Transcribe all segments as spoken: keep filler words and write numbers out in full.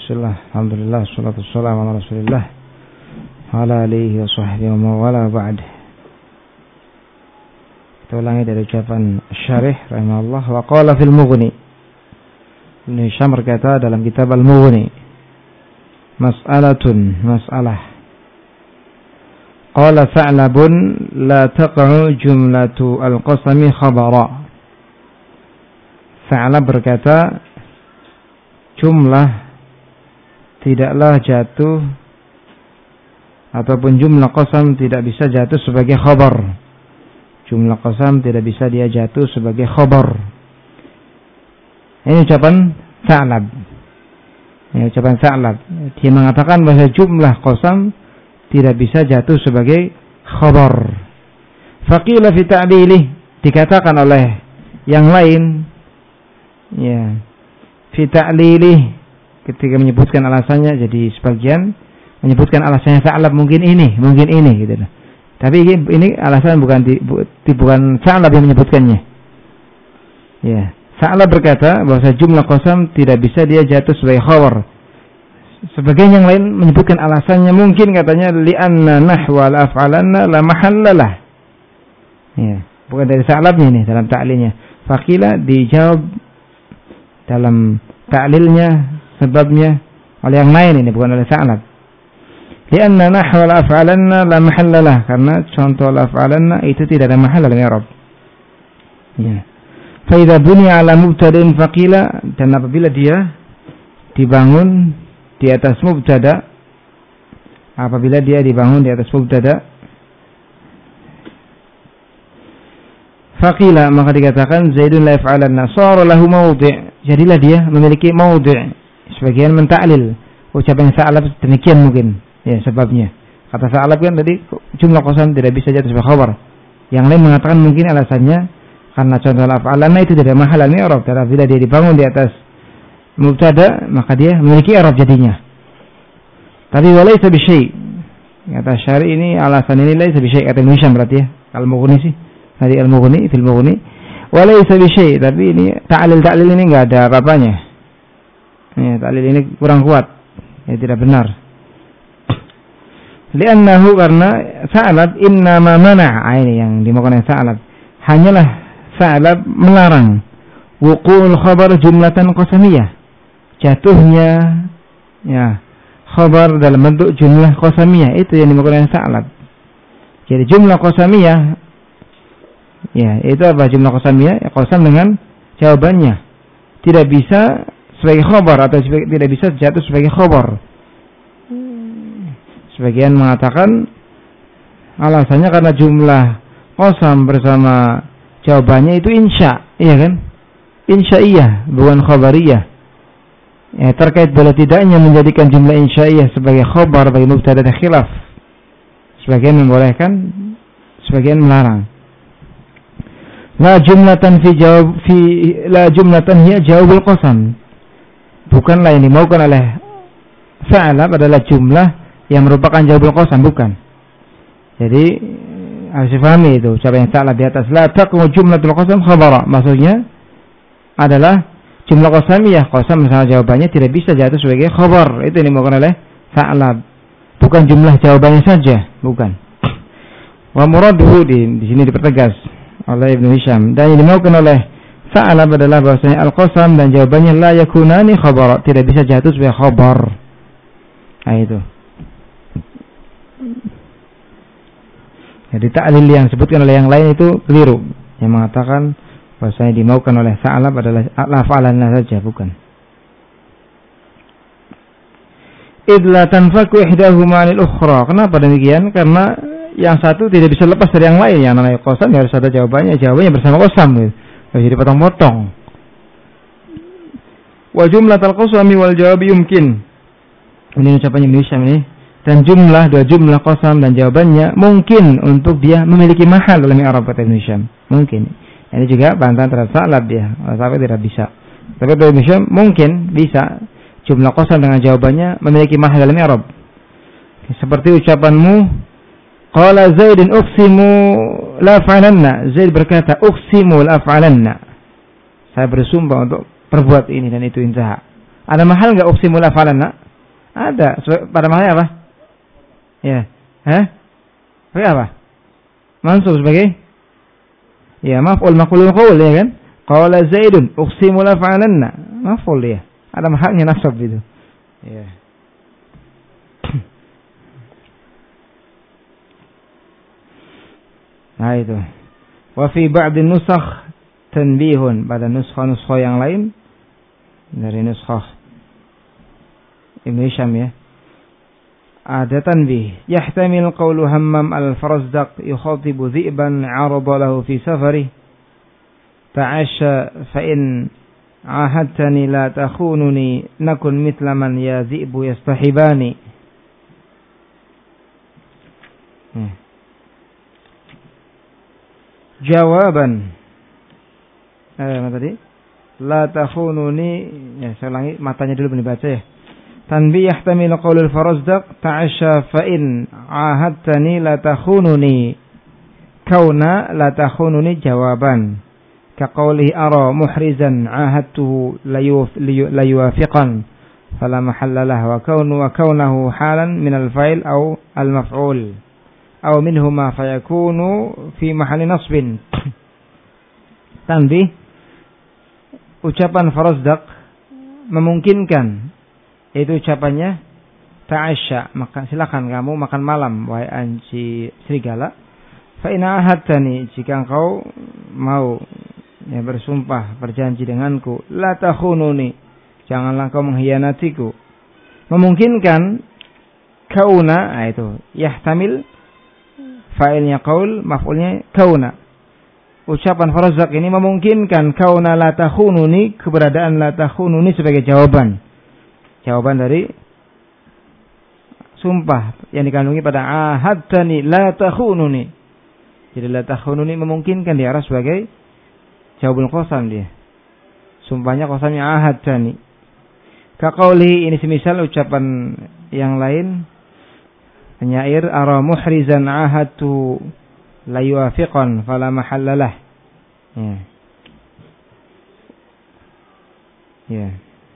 Bismillah, alhamdulillah, salatu wassalamu ala rasulillah ala alihi wa sahbihi wa mawala ba'd. Kita ulangi dari ucapan syarih rahimahullah. Wa qala fil Mughni, Ibn Hisham berkata dalam kitab Al-Mughni, mas'alatun, mas'alah. Qala fa'labun la taqa'u jumlatu al-qasami khabara. Fa'lab berkata, jumlah tidaklah jatuh ataupun jumlah qasam tidak bisa jatuh sebagai khabar. Jumlah qasam tidak bisa dia jatuh sebagai khabar. Ini ucapan Sa'lab. Ini ucapan Sa'lab. Dia mengatakan bahwa jumlah qasam tidak bisa jatuh sebagai khabar. Faqila fi ta'dilih, dikatakan oleh yang lain, ya, fi ta'lilih, ketika menyebutkan alasannya, jadi sebagian menyebutkan alasannya Sa'lab mungkin ini, mungkin ini gitu. Tapi ini, ini alasan bukan di, bu, di, bukan Sa'lab yang menyebutkannya. Ya, Sa'lab berkata bahwa jumlah qasam tidak bisa dia jatuh sebagai khabar. Sebagian yang lain menyebutkan alasannya mungkin katanya li'anna nahwa al-af'alanna la mahallalah. Ya, bukan dari Sa'labnya ini dalam ta'lilnya. Faqila dijawab dalam ta'lilnya sebabnya oleh yang lain, ini bukan oleh Sa'lab. Lianna nahwa al-af'alanna la mahallalah, karena contoh al-af'alanna itu tidak ada mahal dalam i'rab. Ya. Fa idza buniya ala mubtada'in faqila, dan apabila dia dibangun di atas mubtada, apabila dia dibangun di atas mubtada, faqila, maka dikatakan Zaidun la yaf'alanna sara lahu mawdi', jadilah dia memiliki mawdi'. Sebagian mentaklil ucapan Sa'lab demikian mungkin, ya sebabnya. Kata Sa'lab kan tadi jumlah qasam tidak bisa jatuh sebagai khabar. Yang lain mengatakan mungkin alasannya karena contoh al-af'alanna itu tidak mahal al-i'rab, karena bila dia dibangun di atas mubtada maka dia memiliki i'rab jadinya. Tapi walaysa bi syai'. Kata Syari ini alasan ini laisa bi syai', kata Ibnu Hisham berarti ya. Al-Mughni sih. Tadi Al-Mughni fil Mughni. Walaysa bi syai', tapi ini ta'lil-ta'lil ini enggak ada apa-apanya. Ya, ta'lil ini kurang kuat, ya, tidak benar. Li'annahu, karena Sa'lab innama mana'a, ini yang dimaksud Sa'lab, hanyalah Sa'lab melarang wuqu'ul khabar jumlatan qasamiyah, jatuhnya ya khabar dalam bentuk jumlah qasamiyah, itu yang dimaksud Sa'lab. Jadi jumlah qasamiyah, ya itu apa jumlah qasamiyah? Ya, qasam dengan jawabannya tidak bisa sebagai khabar atau sebagai, tidak bisa jatuh sebagai khabar. Sebagian mengatakan alasannya karena jumlah qasam bersama jawabannya itu insya, iya kan? Insya'iyah, bukan khabariyah. Ya, terkait boleh tidaknya menjadikan jumlah insya'iyah sebagai khabar bagi mubtada dan khilaf. Sebagian membolehkan, sebagian melarang. La jumlatan fi jawab fi la jumlatan hiya jawabul qasam. Bukanlah yang dimaukan oleh Sa'lab adalah jumlah yang merupakan jawabul qasam, bukan. Jadi harus difahami itu ucapan yang Sa'lab di atas la taqmu jumlatul qasam khabara, maksudnya adalah jumlah qasamiyah, qasam misalnya jawabannya tidak bisa jatuh sebagai khabar. Itu yang dimaukan oleh Sa'lab, bukan jumlah jawabannya saja, bukan. Wa muraduhu, di, di sini dipertegas oleh Ibnu Hisham, dan yang dimaukan oleh Sa'lab adalah bahwasanya al-qasam dan jawabannya la yakunani khabar, tidak bisa jatuh sebagai khabar. Nah itu. Jadi ta'lil yang disebutkan oleh yang lain itu keliru. Yang mengatakan bahwasanya dimaukan oleh Sa'lab adalah al-af'alanna saja, bukan. Idla tanfaku ihdahuma 'anil ukhra. Kenapa demikian? Karena yang satu tidak bisa lepas dari yang lain. Yang namanya qasam harus ada jawabannya, jawabannya bersama qasam gitu. Jadi potong-potong. Wa jumlatul qasami wal jawabi yumkin. Ini ucapan Ibnu Hisham ini. Dan jumlah, dua jumlah qasam dan jawabannya mungkin untuk dia memiliki mahal dalam i'rab, kata Ibnu Hisham. Mungkin. Ini juga bantahan terhadap Sa'lab dia. Sa'lab tidak bisa. Tapi Ibnu Hisham mungkin bisa jumlah qasam dengan jawabannya memiliki mahal dalam i'rab. Seperti ucapanmu, qala Zaidun uqsimu la fa'alanna. Zaid berkata, uqsimu la fa'alanna. Saya bersumpah untuk perbuat ini dan itu, intaha. Ada mahal enggak uqsimu la afalanna? Ada. Pada mahalnya apa? Ya. Hah? Sebagai apa? Mansub sebagai ya maf'ul maqulul qaul ya kan? Qala Zaidun uqsimu la fa'alanna. Maf'ul ya. Ada mahalnya nasab itu. Ya. Nah itu. Wa fi ba'd an-nusakh tanbihun, pada nuskha-nuskha yang lain dari nuskha Ibn Hisham ya. Ada tanbih. Yahtamil qawlu Hammam al-Farazdaq yukhatibu dhi'ban 'arada lahu fi safari. Ta'asha fa in 'ahadtani la takhununi nakun mithla man ya dhi'bu yastahibani. Hmm. Jawaban. Eh, apa tadi? La takhununi, ya saya ulangi matanya dulu dibaca ya. Tanbih yahtamilu qaulul Farazdaq ta'asha fa in 'ahadtani la takhununi. Kauna la takhununi jawaban. Ka qawlihi ara muhrizan 'ahadtuhu la yuwafiqan fala mahalla lahu wa kaunu wa kaunahu halan min al-fa'il aw al-maf'ul aw minhuma fayakunu fi mahalli nasbin. Tanbih, ucapan Farazdaq memungkinkan, itu ucapannya ta'asya, maka silakan kamu makan malam wahai anci serigala. Fa in ahadtani, jika engkau mau ya bersumpah berjanji denganku, la takhununi, janganlah kau mengkhianatiku. Memungkinkan kauna, nah itu yahtamil, fa'ilnya qaul, maf'ulnya kauna. Ucapan Farazdaq ini memungkinkan kauna la takhununi, keberadaan la takhununi sebagai jawaban. Jawaban dari sumpah yang dikandungi pada ahadtani la takhununi. Jadi la takhununi memungkinkan diarah sebagai jawabul qasam dia. Sumpahnya qasamnya ahadtani. Ka qauli, ini semisal ucapan yang lain, penyair ara muhrizan ahadtu la yuwafiqan fala mahallalah. Ya. Ya.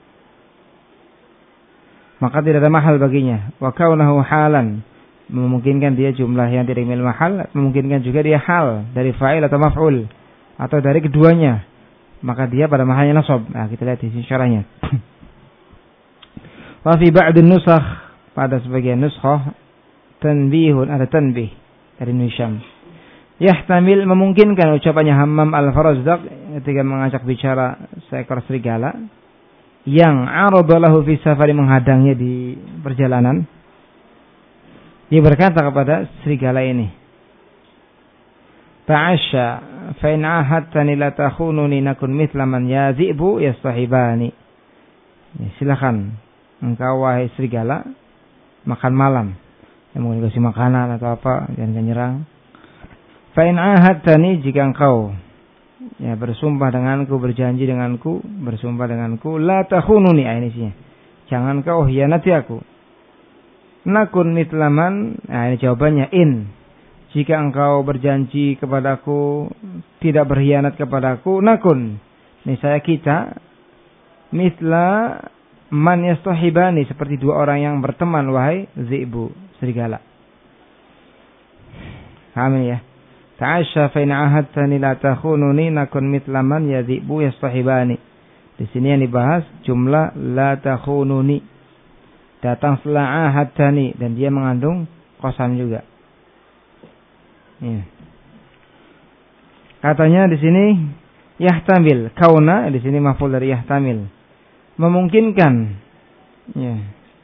Maka tidak ada mahal baginya. Wa kaunahu halan, memungkinkan dia jumlah yang tidak memiliki mahal, memungkinkan juga dia hal dari fa'il atau maf'ul atau dari keduanya, maka dia pada mahalnya nasab. Nah, kita lihat di sini syarahnya. Wa fi ba'd an-nusakh, pada sebagian nuskhah tanbihun, ada tanbih dari Hisham. Yahtamil, memungkinkan ucapannya Hammam al-Farazdaq ketika mengajak bicara seekor serigala yang aradalahu fi safari, menghadangnya di perjalanan. Dia berkata kepada serigala ini, ta'asha fa in ahadtani la takhununi nakun mithla man ya dhi'bu yastahibani. Ya, silakan engkau wahai serigala makan malam. Yang mau dikasih makanan atau apa, jangan nyerang. Fa in ahadtani, jika engkau ya bersumpah denganku, berjanji denganku, bersumpah denganku, la takhununi, ini sih, jangan kau hianati aku. Nakun mitlaman, nah ini jawabannya, in, jika engkau berjanji kepadaku tidak berkhianat kepadaku, nakun, ini saya kita, mitla man yastahibani, seperti dua orang yang berteman wahai zi'bu, serigala. Amin ya. Ta'asha fa in ahadtani la takhununi nakun mithla man yadhibu yastahibani. Di sini yang dibahas jumlah la takhununi. Datang setelah ahadtani dan dia mengandung qasam juga. Ya. Katanya di sini yahtamil, kauna di sini maf'ul dari yahtamil. Memungkinkan ya.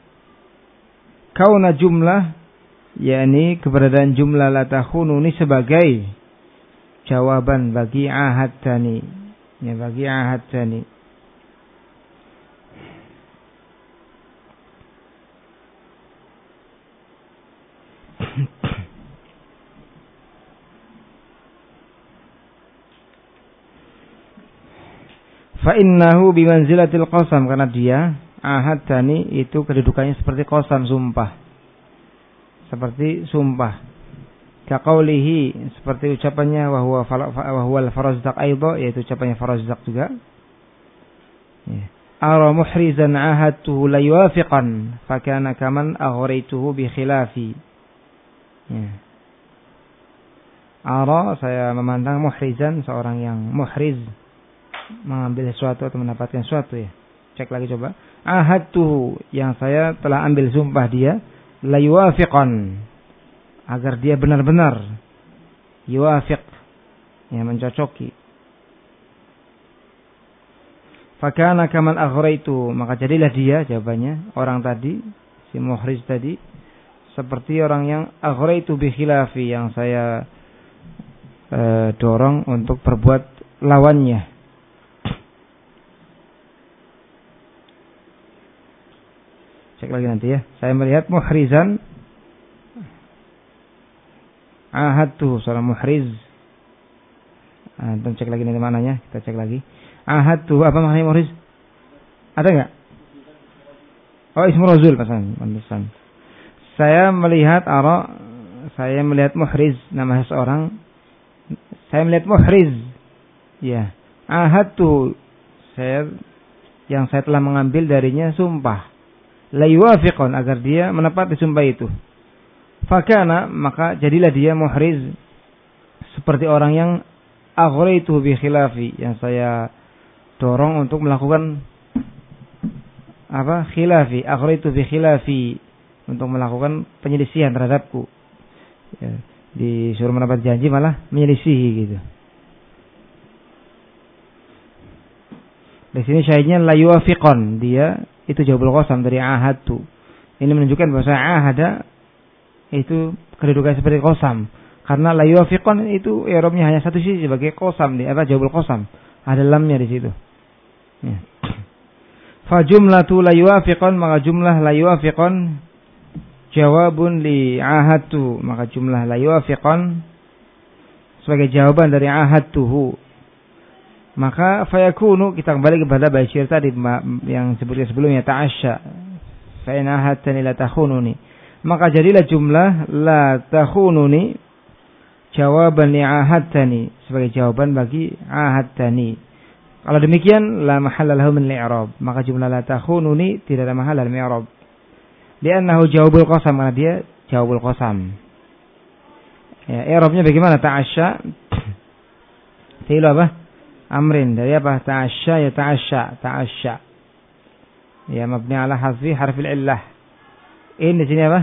Kauna jumlah, yakni keberadaan jumlah la takhununi sebagai jawaban bagi ahadtani, ya bagi ahadtani. Fa innahu bimanzilatil qasam, karena dia ahadtani itu kedudukannya seperti qasam, sumpah. Seperti sumpah. Ka qaulihi, seperti ucapannya wa huwa wa huwa al-Farazdaq aidha, yaitu ucapannya Farazdaq juga. Ya. ara muhrizan ahadtuhu la yuwafiqan fakana kaman aghraytuhu bi khilafi. Ya. Ara, saya memandang muhrizan, seorang yang muhriz, mengambil sesuatu atau mendapatkan sesuatu ya. Cek lagi coba. Ahadtuhu, yang saya telah ambil sumpah dia, la yuwafiqan, agar dia benar-benar yuwafiq, ya, mencocoki. Fakana kaman aghraitu, maka jadilah dia, jawabannya orang tadi, si muhriz tadi, seperti orang yang aghraitu bi khilafi, yang saya e, dorong untuk berbuat lawannya. Cek lagi nanti ya. Saya melihat muhrizan, ahadtu, seorang muhriz. Antum cek lagi nanti mananya, kita cek lagi. Ahadtu, apa maknanya muhriz? Ada enggak? Oh, ismu rasul pasan, pantesan. Saya melihat ara, saya melihat muhriz, nama seorang. Saya melihat muhriz. Ya. Ahadtu, saya yang saya telah mengambil darinya sumpah. La yuwafiqun, agar dia menepati sumpah itu. Fakana, maka jadilah dia muhriz seperti orang yang aghraitu bi khilafi, yang saya dorong untuk melakukan apa? Khilafi, aghraitu bi khilafi, untuk melakukan penyelisihan terhadapku. Ya, disuruh menepati janji malah menyelisihi gitu. Di sini syahidnya la yuwafiqun, dia itu jawabul qasam dari ahadtu. Ini menunjukkan bahwa ahada itu kedudukan seperti qasam. Karena la yuwafiqun itu i'rabnya hanya satu sisi sebagai qasam, di apa jawabul qasam. Ada lamnya di situ. Ya. Fa jumlatu la yuwafiqun, maka jumlah la yuwafiqun jawabun li ahadtu, maka jumlah la yuwafiqun sebagai jawaban dari ahadtuhu. Maka fayakunu, kita kembali kepada bait-syair tadi yang sebutkan sebelumnya, ta'asya fa in ahadtani la takhununi, maka jadilah jumlah la takhununi jawaban li ahadtani, sebagai jawaban bagi ahadtani. Kalau demikian la mahalla lahu min al-i'rab, maka jumlah la takhununi tidak ada mahal dalam i'rab. Li'annahu jawabul qasam, karena dia jawabul qasam. Ya, i'rabnya bagaimana? Ta'asya fi'il apa? Amrin, dari apa? Ta'asya, ya ta'asya, ta'asya. Ya, mabni ala hadfi harfil illah. In di sini apa?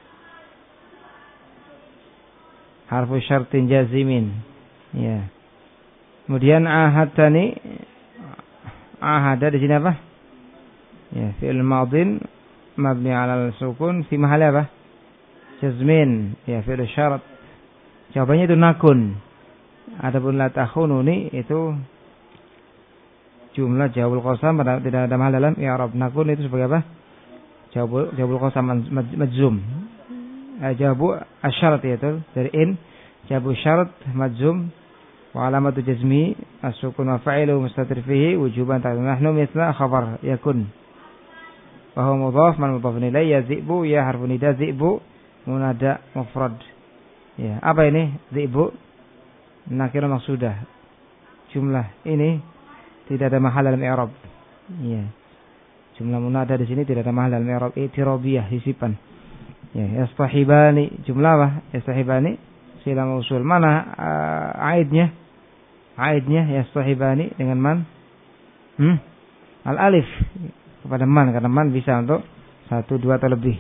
Harfu syartin jazimin. Ya. Kemudian ahadtani, ahada di sini apa? Ya, fi'il madin mabni ala sukun fi mahali apa? Jazmin. Ya, fi'il syarat. Jawabannya itu nakun. Adapun la takhununi itu jumlah jawabul qasam, tidak ada mahal dalam i'rab. Nakun itu sebagai apa? Jawabul jawabul qasam majzum. Jawabu asyarat itu dari in, jawabu syarat majzum wa alamatu jazmi as-sukun wa fa'ilu mustatir fihi wujuban ta'ala nahnu mithla khabar yakun. Wa huwa mudhaf man mudhafun ilayhi, ya zi'bu, ya harfu nida, zi'bu munada mufrad. Ya, apa ini zi'bu? Nakirah maksudah. Jumlah ini tidak ada mahal dalam i'rab. Ya. Jumlah munada di sini tidak ada mahal dalam i'rab, i'tirabiyah, sisipan. Ya, yastahibani, jumlah apa? Yastahibani sila mausul. Mana uh, aidnya? Aidnya yastahibani dengan man? Hmm? Al-alif kepada man, karena man bisa untuk satu, dua atau lebih.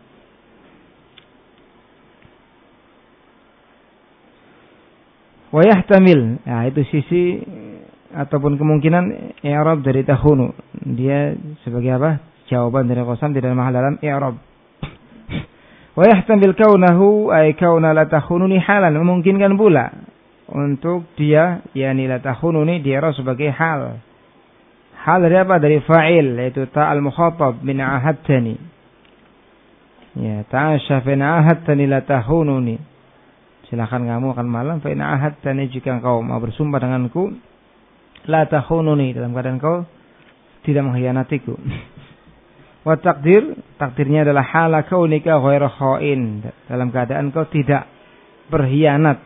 Wa yahtamil, nah itu sisi ataupun kemungkinan i'rab dari takhunu, dia sebagai apa? Jawaban dari qasam, tidak ada mahal dalam i'rab. Wa yahtamil kaunahu ay kauna la takhununi halan, memungkinkan pula untuk dia, yakni la takhununi, dia i'rab sebagai hal. Hal dari apa? Dari fa'il, yaitu ta'al mukhatab min ahadtani. Ya, ta'asya fa in ahadtani la takhununi. Silakan kamu akan malam fa in ahadtani, jika engkau mau bersumpah denganku, la takhununi, dalam keadaan engkau tidak mengkhianatiku. Wa takdir, takdirnya adalah hala kaunika ghairu khain, dalam keadaan engkau tidak berkhianat.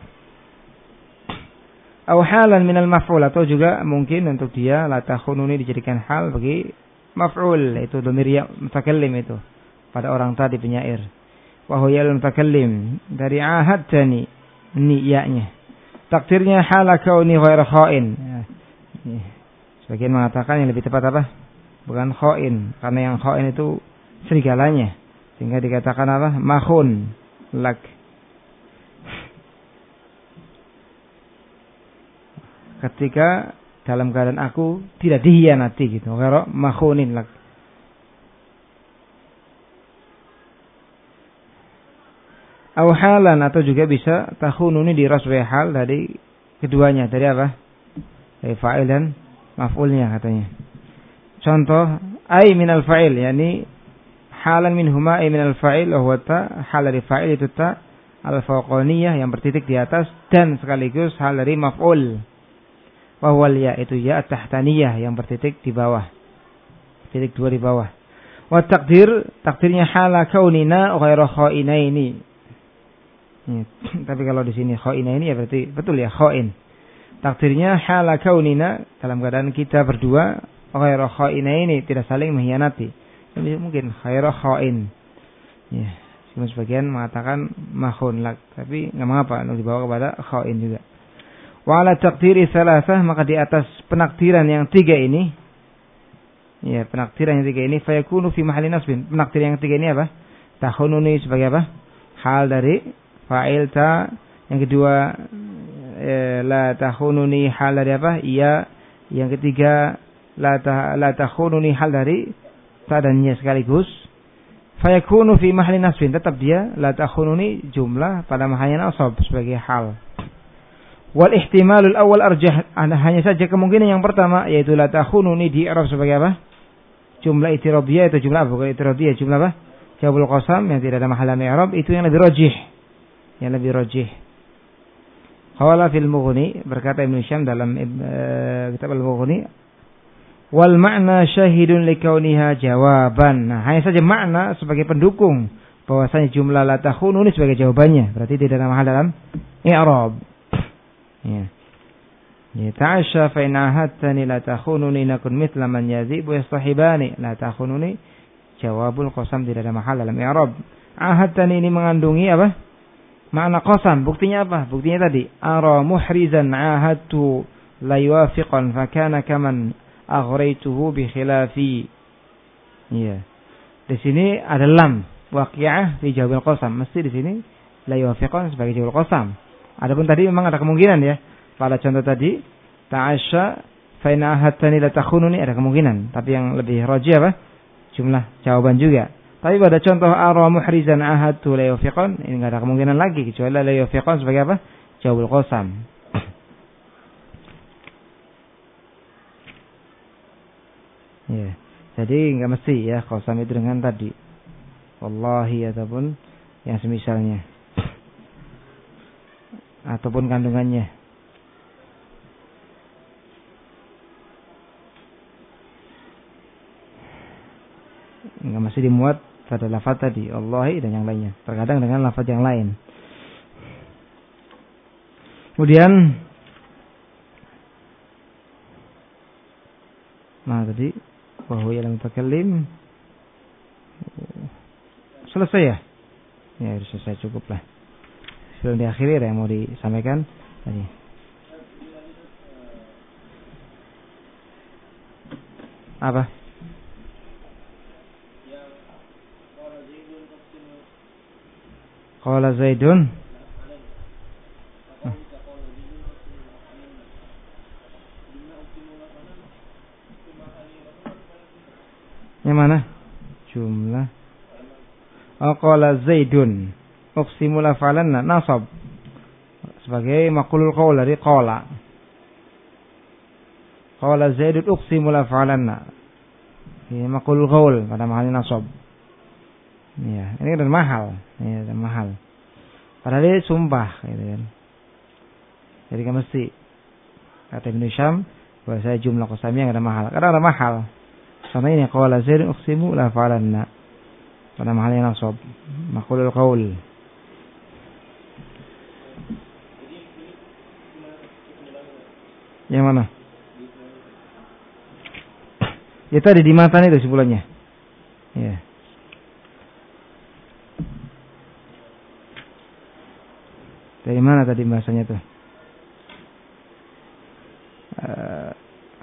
Aw halan minal maf'ul, atau juga mungkin untuk dia la takhununi dijadikan hal bagi maf'ul, itu dhamir ya mutakallim itu pada orang tadi penyair. Wa huwa ya mutakallim dari ahadtani ni ya-nya. Takdirnya hala kauni ghairu khain. Sebagian mengatakan yang lebih tepat apa? Bukan khain, karena yang khain itu serigalanya. Sehingga dikatakan apa? Makhun lak. Ketika dalam keadaan aku tidak dihianati gitu. Ghairu makhunin lak. Au halan, atau juga bisa takhununi di raswi hal dari keduanya. Dari apa? Dari fa'il dan maf'ulnya katanya. Contoh, ay minal fa'il, yakni halan minhuma ay minal fa'il wa huwa ta, hal dari fa'il itu ta al-fawqaniyah yang bertitik di atas, dan sekaligus hal dari maf'ul. Wa huwa ya, itu ya tahtaniyah yang bertitik di bawah. Titik dua di bawah. Wa takdir, takdirnya hala kaunina ghairu khainaini. Ya, tapi kalau di sini khaina ini ya berarti betul ya khain. Takdirnya hala kaunina, dalam keadaan kita berdua ghairu khaina ini tidak saling mengkhianati. Jadi mungkin ghairu khain. Ya, sebagian mengatakan makhun lak, tapi enggak mengapa untuk dibawa kepada khain juga. Wa ala taqdiri salasah, maka di atas penakdiran yang tiga ini, ya penakdiran yang tiga ini fayakunu fi mahalli nasbin. Penakdiran yang tiga ini apa? Takhununi sebagai apa? Hal dari fa'il ta, yang kedua eh, la takhununi hal dari apa? Iya. Yang ketiga la ta la takhununi hal dari ta dan ya sekaligus. Fayakunu fi mahalli nasbin, tetap dia la takhununi jumlah pada mahalnya nasab sebagai hal. Wal ihtimalul awal arjah, hanya saja kemungkinan yang pertama yaitu la takhununi di i'rab sebagai apa? Jumlah itirabiyah, itu jumlah apa? Bukan itirabiyah, jumlah apa? Jawabul qasam yang tidak ada mahallan i'rab, itu yang lebih rajih. Yang lebih rajih. Qala fil Mughni, berkata Ibnu Syam dalam uh, kitab Al-Mughni, wal ma'na syahidun likauniha jawaban. Nah, hanya saja makna sebagai pendukung bahwasanya jumlah la takhununi sebagai jawabannya, berarti tidak ada mahal dalam i'rab. Ya. Ya ta'asha fa in ahadtani la takhununi nakun mithla man yazibu yastahibani. La takhununi jawabul qasam, tidak ada mahal dalam i'rab. Ahadtani ini mengandungi apa? Makna qasam. Buktinya apa? Buktinya tadi ara muhrizan ahadtu la yuwafiqan fa kana kaman aghraytuhu bi khilafi. Iya. Di sini ada lam waqi'ah fi jawabil qasam. Mesti di sini la yuwafiqan sebagai jawab qasam. Adapun tadi memang ada kemungkinan ya. Pada contoh tadi ta'asya fa in ahadtani la takhununi, ada kemungkinan. Tapi yang lebih rajih apa? Jumlah jawaban juga. Tapi pada contoh ara muhrizan ahadtu la yufiqan, ini enggak ada kemungkinan lagi kecuali la yufiqan sebagai apa? Jawabul qasam. Ya. Jadi enggak mesti ya qasam itu dengan tadi. Wallahi ataupun yang semisalnya. Ataupun kandungannya. Enggak mesti dimuat pada lafaz tadi Allahi dan yang lainnya, terkadang dengan lafaz yang lain. Kemudian nah tadi wa huwa al mutakallim selesai ya? Ya selesai, cukup lah. Sebelum diakhiri ada yang mau disampaikan tadi. Apa? Qala Zaidun. Yang mana? Jumlah. Oh, qala Zaidun. Uqsimu la fa'alanna nasab. Sebagai maqulul qaul dari qala. Qala Zaidun uqsimu la fa'alanna. Ini maqulul qaul pada mahalnya nasab. Ya, ini kan mahal, ya, dan mahal. Padahal ini sumpah, gitu kan. Jadi kan mesti kata Ibnu Syam bahwa saya jumlah qasamnya enggak ada mahal. Karena ada mahal. Sama ini qala Zaidun uqsimu la fa'alanna. Pada mahalnya nasab, maqulul qaul. Yang mana? Ya tadi di matan itu sebulannya. Ya. Dari mana tadi bahasanya tuh? Uh,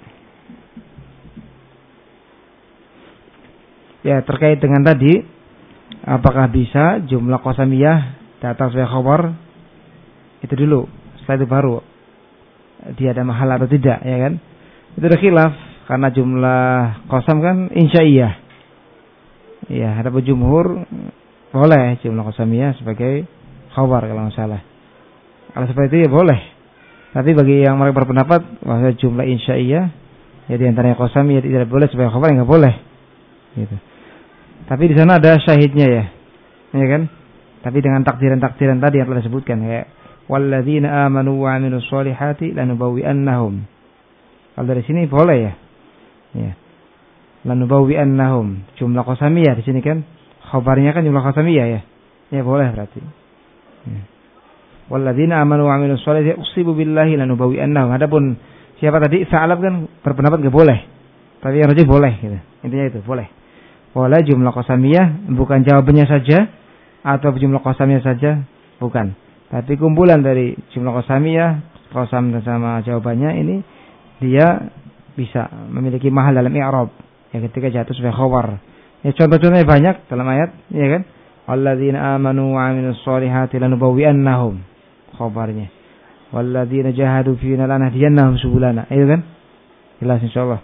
ya terkait dengan tadi, apakah bisa jumlah qasamiyah datang sebagai khabar? Itu dulu. Setelah itu baru dia ada mahal atau tidak, ya kan? Itu ada khilaf karena jumlah qasam kan insya'iyah. Ya, ada jumhur boleh jumlah qasamiyah sebagai khabar kalau nggak salah. Kalau seperti itu ya boleh. Tapi bagi yang mereka berpendapat bahwa jumlah insya'iyah ya di antaranya qasamiyah tidak boleh sebagai khabar, enggak boleh. Gitu. Tapi di sana ada syahidnya ya. Ya kan? Tapi dengan takdiran-takdiran tadi yang telah disebutkan kayak walladzina amanu wa 'amilus sholihati lanubawwi'annahum. Kalau dari sini boleh ya. Ya. Lanubawwi'annahum jumlah qasamiyah di sini kan khabarnya kan jumlah qasamiyah ya. Ya boleh berarti. Ya. Walladzina amanu wa 'amilus sholihati uqsimu billahi lanubawwi'annahum. Adapun siapa tadi Sa'lab kan berpendapat enggak boleh. Tapi yang rajih boleh gitu. Intinya itu boleh. Boleh jumlah qasamiyah bukan jawabannya saja atau jumlah qasamiyah saja bukan. Tapi kumpulan dari jumlah qasamiyah, qasam sama jawabannya ini dia bisa memiliki mahal dalam i'rab ya ketika jatuh sebagai khabar. Ya contoh-contohnya banyak dalam ayat, ya kan? Alladzina amanu wa 'amilus sholihati lanubawwi'annahum khabarnya. Walladzina jahadu fina lanahdiyannahum subulana. Itu kan? Jelas insyaallah.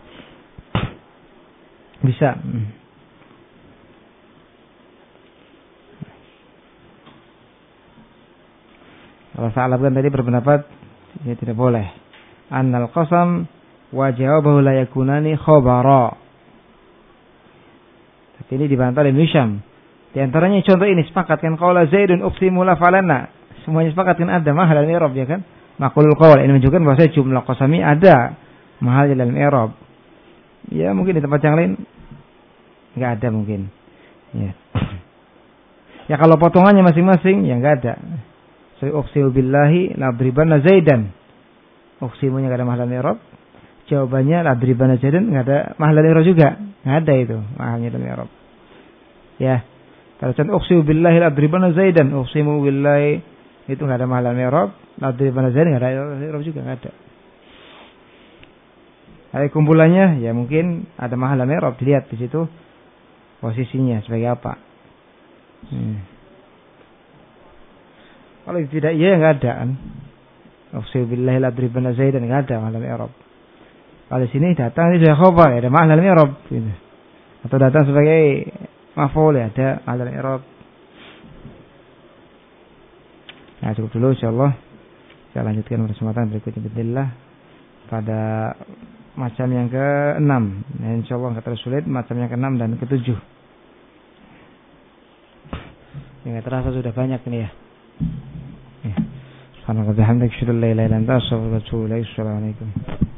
Bisa. Kalau Sa'lab kan tadi berpendapat ya tidak boleh. Annal qasam wa jawabahu la yakunani khabara. Tapi ini dibantah oleh Hisham. Di antaranya contoh ini sepakat kan qaula Zaidun uqsimu la falana. Semuanya sepakat kan ada mahal dalam i'rab ya kan? Maqulul qaul ini menunjukkan bahwa jumlah qasami ada mahal dalam i'rab. Ya mungkin di tempat yang lain enggak ada mungkin. Ya. Ya kalau potongannya masing-masing ya enggak ada. So, uqsimu billahi ladribanna Zaidan. Uqsimunya enggak ada mahal i'rab. Jawabannya ladribanna Zaidan enggak ada mahal i'rab juga. Enggak ada itu mahalnya dalam i'rab. Ya. Kalau contoh uqsimu billahi ladribanna Zaidan, uqsimu billahi itu enggak ada mahal i'rab, ladribanna Zaidan enggak ada i'rab juga, enggak ada. Hai kumpulannya ya mungkin ada mahal i'rab, dilihat di situ posisinya sebagai apa. Hmm. Kalau tidak iya enggak ada kan. Uqsimu billahi ladribanna Zaidan enggak ada mahal i'rab. Kalau sini datang ini sudah khabar, ada mahal i'rab gitu. Atau datang sebagai maf'ul ya ada mahal i'rab. Nah, cukup dulu insyaallah. Kita lanjutkan pada kesempatan berikutnya bismillah pada macam yang keenam. Nah, insyaallah enggak terlalu sulit macam yang keenam dan ketujuh. Yang terasa sudah banyak ini ya. Ya. Subhanallah wa bihamdihi asyhadu an la ilaha illa anta astaghfiruka wa atubu ilaik. Assalamualaikum.